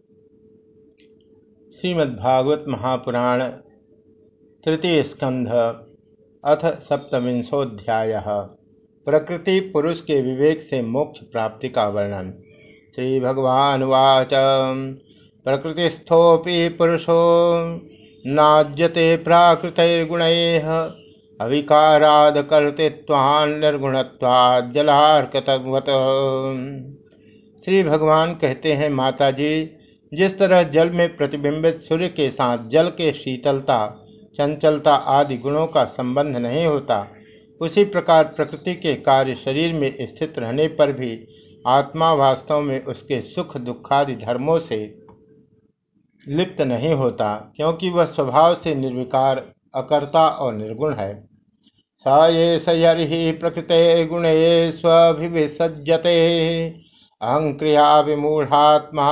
श्रीमद्भागवत महापुराण तृतीय स्कंध अथ सप्तविंशोऽध्यायः। प्रकृति पुरुष के विवेक से मोक्ष प्राप्ति का वर्णन। श्री भगवानुवाच प्रकृतिस्थोऽपि पुरुषो नाज्यते प्राकृतैर्गुणैः अविकाराद् कर्तृत्वान् निर्गुणत्वाद् जलार्कतवत्। श्री भगवान कहते हैं, माता जी, जिस तरह जल में प्रतिबिंबित सूर्य के साथ जल के शीतलता, चंचलता आदि गुणों का संबंध नहीं होता, उसी प्रकार प्रकृति के कार्य शरीर में स्थित रहने पर भी आत्मा वास्तव में उसके सुख दुखादि धर्मों से लिप्त नहीं होता, क्योंकि वह स्वभाव से निर्विकार, अकर्ता और निर्गुण है। स ये सयर्हि प्रकृते गुणे स्वभिविसज्जते अहं क्रिया विमूढ़ात्मा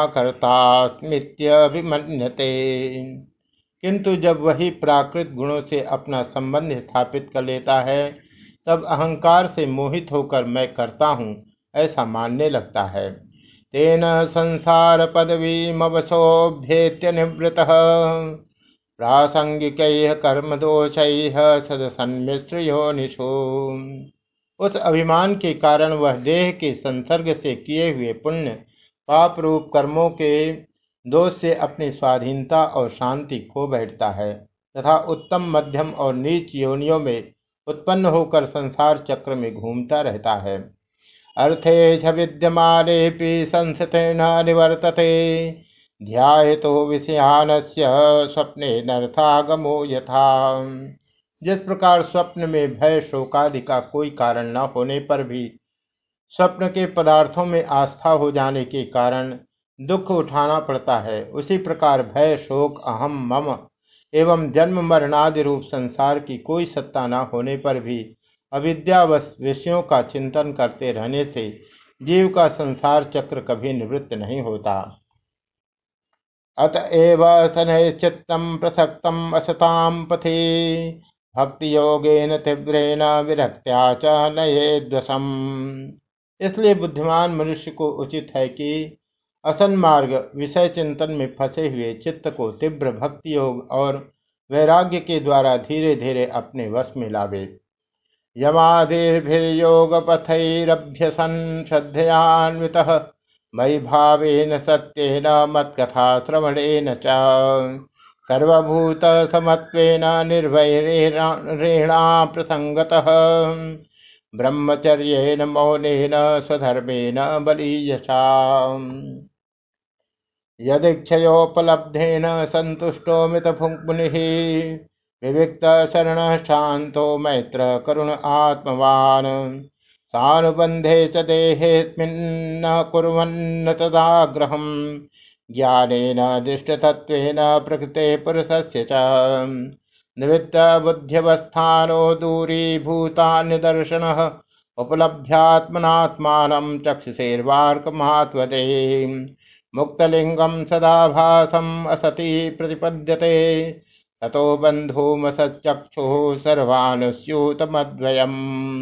कर्तास्मित्यभिमन्यते। किंतु जब वही प्राकृत गुणों से अपना संबंध स्थापित कर लेता है, तब अहंकार से मोहित होकर मैं करता हूँ ऐसा मानने लगता है। तेन संसार पदवीमवसोभ्येत्य निवृतः प्रासंगिकैः कर्मदोषैः सदसन्मिश्र योनिषु। उस अभिमान के कारण वह देह के संसर्ग से किए हुए पुण्य पाप रूप कर्मों के दोष से अपनी स्वाधीनता और शांति खो बैठता है तथा उत्तम, मध्यम और नीच योनियों में उत्पन्न होकर संसार चक्र में घूमता रहता है। अर्थे च विद्यमानेऽपि संस्थितेन निवर्तते ध्यायतो विषयानस्य स्वप्नेनर्थागमो यथा। जिस प्रकार स्वप्न में भय शोकादि का कोई कारण न होने पर भी स्वप्न के पदार्थों में आस्था हो जाने के कारण दुख उठाना पड़ता है, उसी प्रकार भय शोक अहम मम एवं जन्म मरणादि रूप संसार की कोई सत्ता न होने पर भी अविद्यावश विषयों का चिंतन करते रहने से जीव का संसार चक्र कभी निवृत्त नहीं होता। अतएव शनैश्चित्तं प्रसक्तम् असतां पथि भक्ति योगेन तीव्रेण विरक्त्या च नयेद्वशम्। इसलिए बुद्धिमान मनुष्य को उचित है कि असन मार्ग विषय चिंतन में फंसे हुए चित्त को तीव्र भक्ति योग और वैराग्य के द्वारा धीरे धीरे अपने वश में लावे। यमादिर्भिर्योग पथैरभ्यसन श्रद्धयान्वितः मयि भावेन सत्येन मत्कथा श्रवणेन च सर्वभूत समत्वेन निर्वैरेणा प्रसंगतः ब्रह्मचर्येण मौनेन स्वधर्मेण बलीयसा यदीक्षयोपलब्धेन सन्तुष्टो मितमुनिः विविक्त शरण शांतो मैत्र करुण आत्मवान् सानुबंधे च देहेऽस्मिन् कुर्वन्न तदाग्रहम् ज्ञानेन दृष्टतत्त्वेन प्रकृते पुरुषस्य च निवृत्त बुद्ध्यवस्थानो दूरीभूतान्यदर्शनः उपलभ्यात्मनात्मानं चक्षुषेर्वार्कमात्वते मुक्तलिंगं सदाभासम् असति प्रतिपद्यते ततो बंधुमसचक्षुः सर्वानुस्यूतमद्वयम्।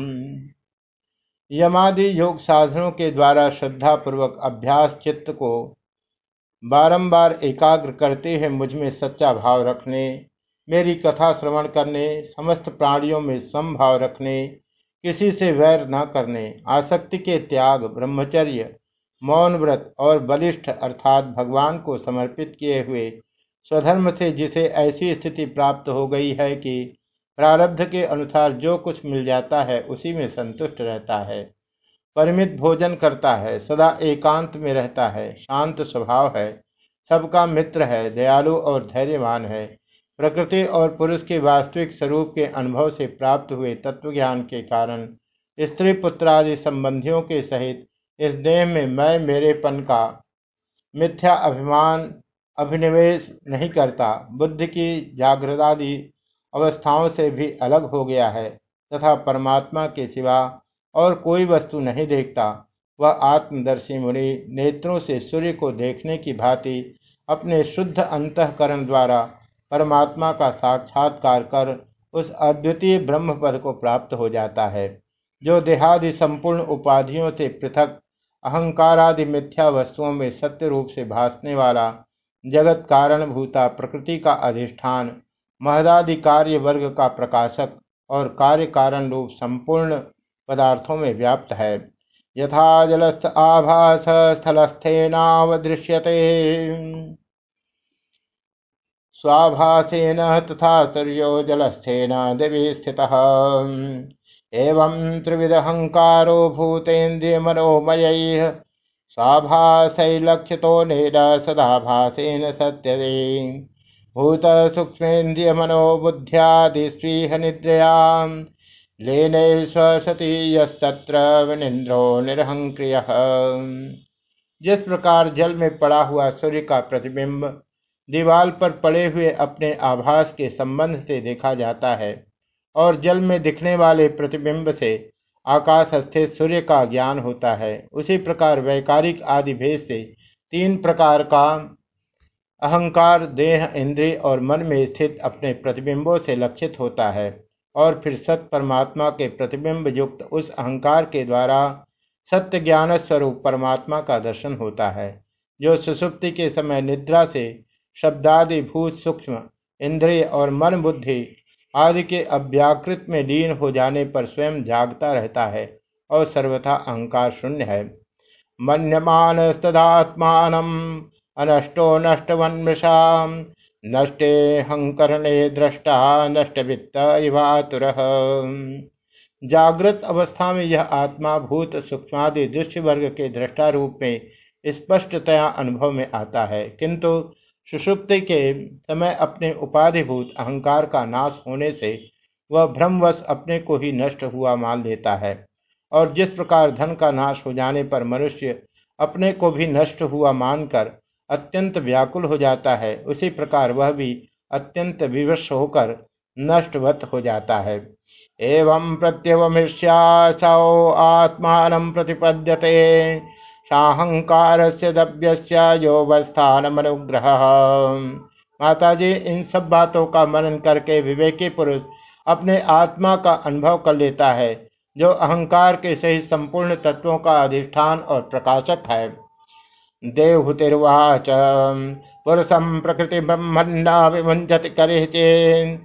यमादि योग साधनों के द्वारा श्रद्धा पूर्वक अभ्यास चित्त को बारंबार एकाग्र करते हुए मुझ में सच्चा भाव रखने, मेरी कथा श्रवण करने, समस्त प्राणियों में समभाव रखने, किसी से वैर न करने, आसक्ति के त्याग, ब्रह्मचर्य, मौन व्रत और बलिष्ठ अर्थात भगवान को समर्पित किए हुए स्वधर्म से जिसे ऐसी स्थिति प्राप्त हो गई है कि प्रारब्ध के अनुसार जो कुछ मिल जाता है उसी में संतुष्ट रहता है, परिमित भोजन करता है, सदा एकांत में रहता है, शांत स्वभाव है, सबका मित्र है, दयालु और धैर्यवान है, प्रकृति और पुरुष के वास्तविक स्वरूप के अनुभव से प्राप्त हुए तत्वज्ञान के कारण स्त्री पुत्र आदि संबंधियों के सहित इस देह में मैं मेरेपन का मिथ्या अभिमान अभिनिवेश नहीं करता, बुद्धि की जागृतादि अवस्थाओं से भी अलग हो गया है तथा परमात्मा के सिवा और कोई वस्तु नहीं देखता। वह आत्मदर्शी मुनि नेत्रों से सूर्य को देखने की भांति अपने शुद्ध अंतःकरण द्वारा परमात्मा का साक्षात्कार कर उस अद्वितीय ब्रह्म पद को प्राप्त हो जाता है, जो देहादि संपूर्ण उपाधियों से पृथक अहंकारादि मिथ्या वस्तुओं में सत्य रूप से भासने वाला जगत कारण भूता प्रकृति का अधिष्ठान महदादि कार्य वर्ग का प्रकाशक और कार्य कारण रूप संपूर्ण पदार्थों में व्याप्त है। यथा जलस्थ आभास स्थलस्थेनावदृश्यते स्वाभासेन तथा सूर्यो जलस्थेन दिवि स्थितः एवं त्रिविधहंकारो भूतेन्द्रियमनोमयैः स्वाभासैलक्षितो नेन सदाभासेन सत्यते भूत सूक्ष्मेन्द्रियमनोबुद्ध्यादिस्वीह निद्रयां लीने स्वसति यस्तत्र विनिन्द्रो निरहंक्रियः। जिस प्रकार जल में पड़ा हुआ सूर्य का प्रतिबिंब दीवाल पर पड़े हुए अपने आभास के संबंध से देखा जाता है और जल में दिखने वाले प्रतिबिंब से आकाश स्थित सूर्य का ज्ञान होता है, उसी प्रकार वैकारिक आदि भेद से तीन प्रकार का अहंकार देह इंद्रिय और मन में स्थित अपने प्रतिबिंबों से लक्षित होता है और फिर सत परमात्मा के प्रतिबिंब युक्त उस अहंकार के द्वारा सत्य ज्ञान स्वरूप परमात्मा का दर्शन होता है, जो सुषुप्ति के समय निद्रा से शब्दादि भूत सूक्ष्म इंद्रिय और मन बुद्धि आदि के अव्याकृत में लीन हो जाने पर स्वयं जागता रहता है और सर्वथा अहंकार शून्य है। मन्यमानस्तदात्मानम् अनष्टो नष्टवन्मृषा नष्टे हंकरणे दृष्टा नष्टवित्त इवातुरः। जागृत अवस्था में यह आत्मा भूत सूक्ष्मादि दृश्य वर्ग के दृष्टा रूप में स्पष्टतया अनुभव में आता है, किंतु सुषुप्ति के समय अपने उपाधिभूत अहंकार का नाश होने से वह भ्रमवश अपने को ही नष्ट हुआ मान लेता है। और जिस प्रकार धन का नाश हो जाने पर मनुष्य अपने को भी नष्ट हुआ मानकर अत्यंत व्याकुल हो जाता है, उसी प्रकार वह भी अत्यंत विवश होकर नष्टवत हो जाता है। एवं प्रत्यवमिष्याचौ आत्मानं प्रतिपद्यते साहंकारस्य दव्यस्य योगस्थानमनुग्रहः। माताजी, इन सब बातों का मनन करके विवेकी पुरुष अपने आत्मा का अनुभव कर लेता है, जो अहंकार के सहित संपूर्ण तत्वों का अधिष्ठान और प्रकाशक है। देवहुतिर्वाच पुरुषं प्रकृति ब्रह्मण्ड विमुञ्चति करिचेन्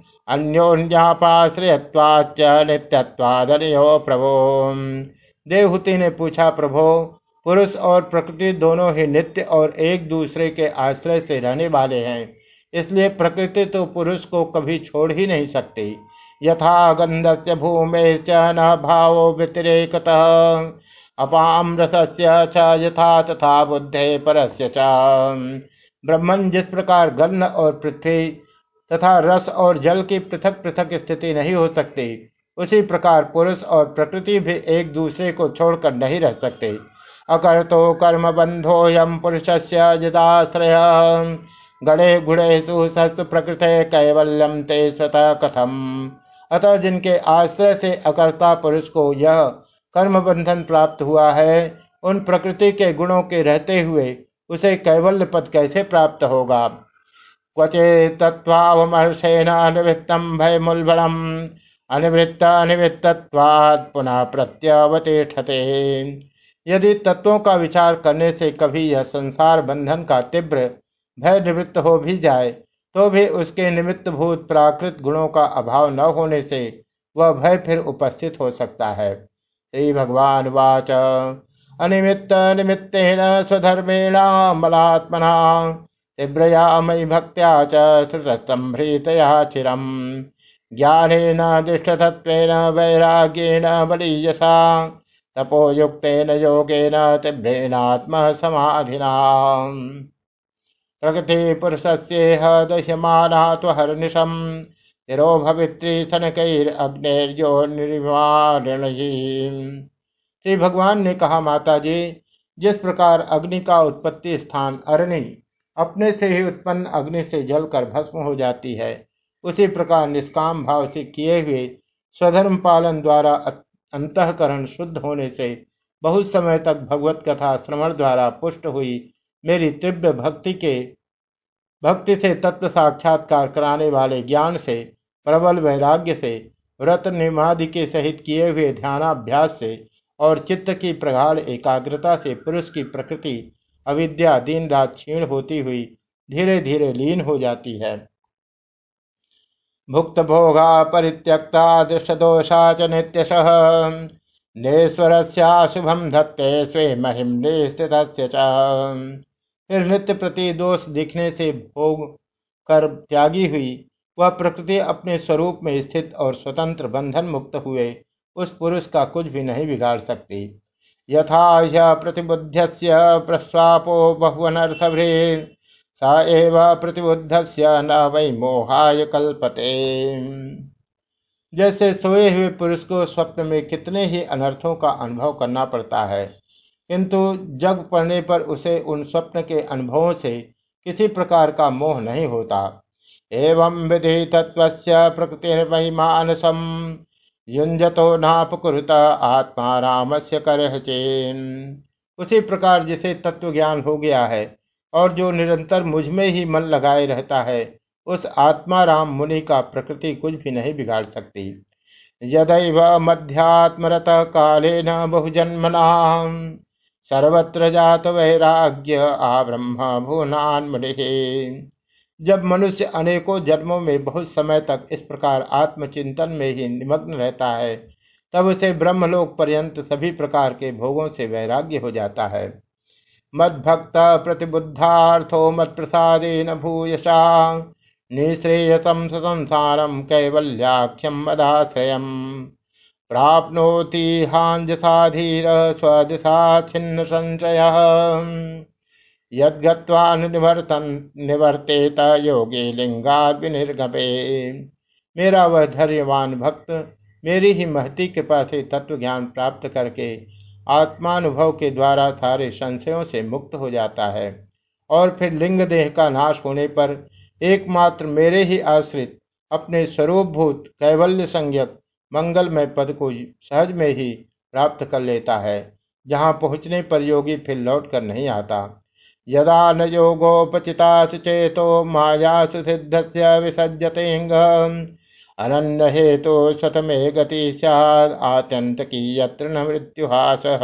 अन्योन्यापाश्रयत्वाच्च नित्यत्वादनयो प्रभो। देवहूति ने पूछा, प्रभो, पुरुष और प्रकृति दोनों ही नित्य और एक दूसरे के आश्रय से रहने वाले हैं, इसलिए प्रकृति तो पुरुष को कभी छोड़ ही नहीं सकती। यथा गंधस्य भूमेश्च न भावो व्यतिरेकतः अपाम रसस्य च यथा तथा बुद्धे परस्य च। ब्रह्मन जिस प्रकार गंध और पृथ्वी तथा रस और जल की पृथक पृथक स्थिति नहीं हो सकती, उसी प्रकार पुरुष और प्रकृति भी एक दूसरे को छोड़कर नहीं रह सकते। अकर्तो कर्म बंधो यम पुरुषस्य यदाश्रय गणे गुणेषु सत्सु प्रकृते कैवल्यम ते स्वतः कथम। अतः जिनके आश्रय से अकर्ता पुरुष को यह कर्म बंधन प्राप्त हुआ है, उन प्रकृति के गुणों के रहते हुए उसे कैवल्य पद कैसे प्राप्त होगा। क्वचेतत्वावमर्षेण निवृत्तं भयमुल्बणम् अनिवृत्त अनिवृत्तत्वात् पुनः प्रत्यवतिष्ठते। यदि तत्वों का विचार करने से कभी यह संसार बंधन का तीव्र भय निवृत्त हो भी जाए, तो भी उसके निमित्त भूत प्राकृत गुणों का अभाव न होने से वह भय फिर उपस्थित हो सकता है। श्री भगवान वाच अनिमित्त निमित्तेन स्वधर्मेण मलात्मना तीव्रया मयि भक्त्या च श्रुतस्तंभृतया चिरम् ज्ञानेन दृष्टतत्त्वेन वैराग्येण बलीयसा तपोयुक्तेन योगेन तीव्रेणात्म समाधिना। प्रकृति पुरुषस्येह दह्यमाना त्वहर्निशम् तिरो भवित्री सनकैरग्नेर्यो निर्वाणैः। श्री भगवान ने कहा, माता जी, जिस प्रकार अग्नि का उत्पत्ति स्थान अरणि अपने से ही उत्पन्न अग्नि से जलकर भस्म हो जाती है, उसी प्रकार निष्काम भाव से किए हुए स्वधर्म पालन द्वारा अंतःकरण शुद्ध होने से बहुत समय तक भगवत कथा श्रवण द्वारा पुष्ट हुई मेरी तीव्र भक्ति से तत्व साक्षात्कार कराने वाले ज्ञान से प्रबल वैराग्य से व्रत नियमादि के सहित किए हुए ध्यानाभ्यास से और चित्त की प्रगाढ़ एकाग्रता से पुरुष की प्रकृति अविद्या दिन रात क्षीण होती हुई धीरे धीरे लीन हो जाती है। भुक्त भोगा परित्यक्ता दृष्टदोषा च नित्यशः नेश्वरस्याशुभम धत्ते स्वे महिम्ने स्थितस्य च। फिर नित्य प्रति दोष दिखने से भोग कर त्यागी हुई वह प्रकृति अपने स्वरूप में स्थित और स्वतंत्र बंधन मुक्त हुए उस पुरुष का कुछ भी नहीं बिगाड़ सकती। यथा ह्य प्रतिबुद्धस्य प्रस्वापो बहुअनर्थभृत् स एव प्रतिबुद्धस्य न वै मोहाय कल्पते। जैसे सोए हुए पुरुष को स्वप्न में कितने ही अनर्थों का अनुभव करना पड़ता है, किंतु जग पड़ने पर उसे उन स्वप्न के अनुभवों से किसी प्रकार का मोह नहीं होता। एवं विधि तत्वस्य प्रकृतिर्महिमानसम युंजतो नापकुरुत आत्मा रामस्य करहचेन। उसी प्रकार जिसे तत्व ज्ञान हो गया है और जो निरंतर मुझ में ही मन लगाए रहता है, उस आत्मा राम मुनि का प्रकृति कुछ भी नहीं बिगाड़ सकती। यदैव मध्यात्मरत कालेन बहुजन्मना सर्वत्र जात वैराग्य आ ब्रह्म भुवनान मुनि। जब मनुष्य अनेकों जन्मों में बहुत समय तक इस प्रकार आत्मचिंतन में ही निमग्न रहता है, तब उसे ब्रह्मलोक पर्यंत सभी प्रकार के भोगों से वैराग्य हो जाता है। मद्भक्त प्रतिबुद्धार्थो मत प्रसादेन भूयशा निःश्रेयसं संसारम कैवल्याख्यम मदाश्रयम् प्राप्नोति हांजसाधीर स्वदिशा छिन्न संशयः यद्गत्वा निवर्तन निवर्तेत योगी लिंगाद विनिर्गमे। मेरा वह धैर्यवान भक्त मेरी ही महती कृपा से तत्व ज्ञान प्राप्त करके आत्मानुभव के द्वारा सारे संशयों से मुक्त हो जाता है और फिर लिंग देह का नाश होने पर एकमात्र मेरे ही आश्रित अपने स्वरूपभूत कैवल्य संज्ञक मंगलमय पद को सहज में ही प्राप्त कर लेता है, जहाँ पहुँचने पर योगी फिर लौट कर नहीं आता। यदा न योगोपचिता चेतो मायासु सिद्धस्य विसज्जतेऽंग अनन्य हेतु स्वतमे गति स्यात् आत्यंत की यत्र न मृत्युहासः।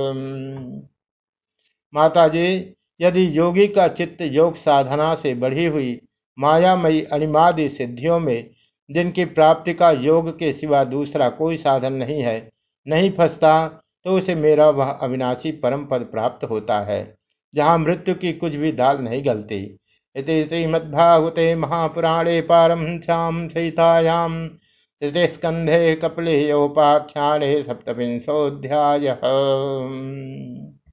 माता जी, यदि योगी का चित्त योग साधना से बढ़ी हुई मायामयी अणिमादि सिद्धियों में, जिनकी प्राप्ति का योग के सिवा दूसरा कोई साधन नहीं है, नहीं फंसता, तो उसे मेरा वह अविनाशी परम पद प्राप्त होता है, जहाँ मृत्यु की कुछ भी दाल नहीं गलती। इति श्रीमद्भागवते महापुराणे पारमहंस्यां सहितायां तृतीय स्कंधे कपिलयोपाख्याने सप्तविंशोऽध्यायः।